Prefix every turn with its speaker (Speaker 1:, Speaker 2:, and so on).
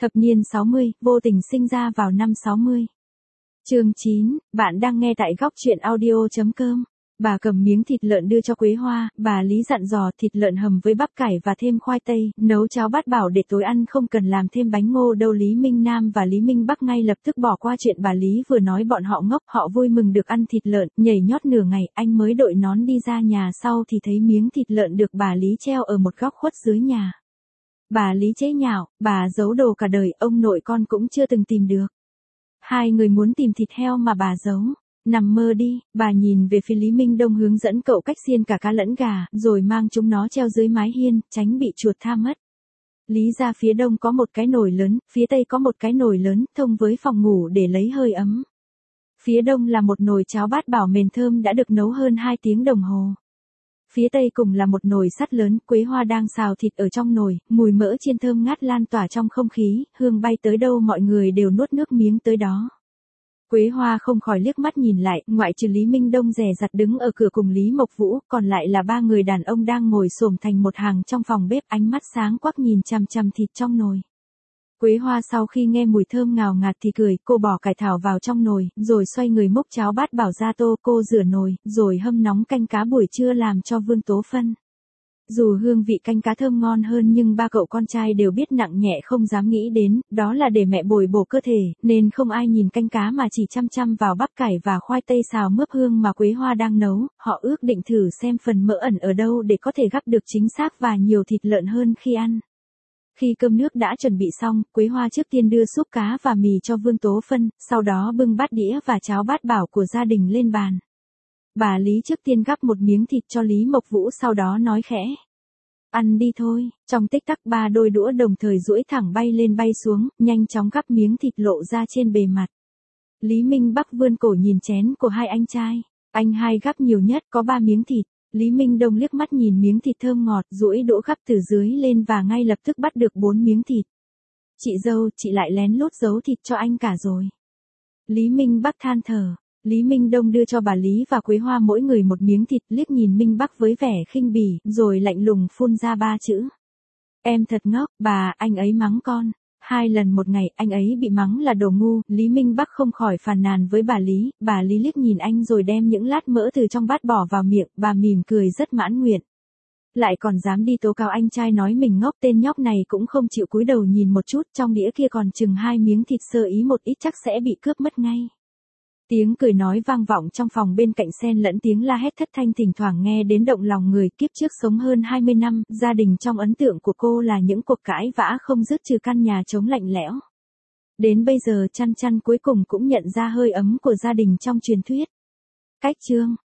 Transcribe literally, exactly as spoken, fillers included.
Speaker 1: Thập niên sáu mươi, vô tình sinh ra vào năm sáu mươi. Chương chín, bạn đang nghe tại góc truyện audio chấm com. Bà cầm miếng thịt lợn đưa cho Quế Hoa, bà Lý dặn dò thịt lợn hầm với bắp cải và thêm khoai tây, nấu cháo bát bảo để tối ăn không cần làm thêm bánh ngô đâu. Lý Minh Nam và Lý Minh Bắc ngay lập tức bỏ qua chuyện bà Lý vừa nói, bọn họ ngốc, họ vui mừng được ăn thịt lợn, nhảy nhót nửa ngày, anh mới đội nón đi ra nhà sau thì thấy miếng thịt lợn được bà Lý treo ở một góc khuất dưới nhà. Bà Lý chế nhạo, bà giấu đồ cả đời, ông nội con cũng chưa từng tìm được. Hai người muốn tìm thịt heo mà bà giấu. Nằm mơ đi, bà nhìn về phía Lý Minh Đông hướng dẫn cậu cách xiên cả cá lẫn gà, rồi mang chúng nó treo dưới mái hiên, tránh bị chuột tha mất. Lý ra phía đông có một cái nồi lớn, phía tây có một cái nồi lớn, thông với phòng ngủ để lấy hơi ấm. Phía đông là một nồi cháo bát bảo mềm thơm đã được nấu hơn hai tiếng đồng hồ. Phía tây cùng là một nồi sắt lớn, Quế Hoa đang xào thịt ở trong nồi, mùi mỡ chiên thơm ngát lan tỏa trong không khí, hương bay tới đâu mọi người đều nuốt nước miếng tới đó. Quế Hoa không khỏi liếc mắt nhìn lại, ngoại trừ Lý Minh Đông dè dặt đứng ở cửa cùng Lý Mộc Vũ, còn lại là ba người đàn ông đang ngồi xổm thành một hàng trong phòng bếp, ánh mắt sáng quắc nhìn chằm chằm thịt trong nồi. Quế Hoa sau khi nghe mùi thơm ngào ngạt thì cười, cô bỏ cải thảo vào trong nồi, rồi xoay người múc cháo bát bảo ra tô, cô rửa nồi, rồi hâm nóng canh cá buổi trưa làm cho Vương Tố Phân. Dù hương vị canh cá thơm ngon hơn nhưng ba cậu con trai đều biết nặng nhẹ không dám nghĩ đến, đó là để mẹ bồi bổ cơ thể, nên không ai nhìn canh cá mà chỉ chăm chăm vào bắp cải và khoai tây xào mướp hương mà Quế Hoa đang nấu, họ ước định thử xem phần mỡ ẩn ở đâu để có thể gắp được chính xác và nhiều thịt lợn hơn khi ăn. Khi cơm nước đã chuẩn bị xong, Quế Hoa trước tiên đưa súp cá và mì cho Vương Tố Phân, sau đó bưng bát đĩa và cháo bát bảo của gia đình lên bàn. Bà Lý trước tiên gắp một miếng thịt cho Lý Mộc Vũ, sau đó nói khẽ. Ăn đi thôi, trong tích tắc ba đôi đũa đồng thời duỗi thẳng bay lên bay xuống, nhanh chóng gắp miếng thịt lộ ra trên bề mặt. Lý Minh Bắc vươn cổ nhìn chén của hai anh trai. Anh hai gắp nhiều nhất, có ba miếng thịt. Lý Minh Đông liếc mắt nhìn miếng thịt thơm ngọt, duỗi đũa gắp từ dưới lên và ngay lập tức bắt được bốn miếng thịt. Chị dâu, chị lại lén lút giấu thịt cho anh cả rồi. Lý Minh Bắc than thở. Lý Minh Đông đưa cho bà Lý và Quế Hoa mỗi người một miếng thịt, liếc nhìn Minh Bắc với vẻ khinh bỉ, rồi lạnh lùng phun ra ba chữ. Em thật ngốc, bà, anh ấy mắng con. Hai lần một ngày, anh ấy bị mắng là đồ ngu, Lý Minh Bắc không khỏi phàn nàn với bà Lý, bà Lý liếc nhìn anh rồi đem những lát mỡ từ trong bát bỏ vào miệng, bà mỉm cười rất mãn nguyện. Lại còn dám đi tố cáo anh trai nói mình ngốc, tên nhóc này cũng không chịu cúi đầu nhìn một chút, trong đĩa kia còn chừng hai miếng thịt, sơ ý một ít chắc sẽ bị cướp mất ngay. Tiếng cười nói vang vọng trong phòng bên cạnh xen lẫn tiếng la hét thất thanh thỉnh thoảng nghe đến động lòng người. Kiếp trước sống hơn hai mươi năm, gia đình trong ấn tượng của cô là những cuộc cãi vã không dứt trừ căn nhà trống lạnh lẽo. Đến bây giờ Chăn Chăn cuối cùng cũng nhận ra hơi ấm của gia đình trong truyền thuyết. Cách chương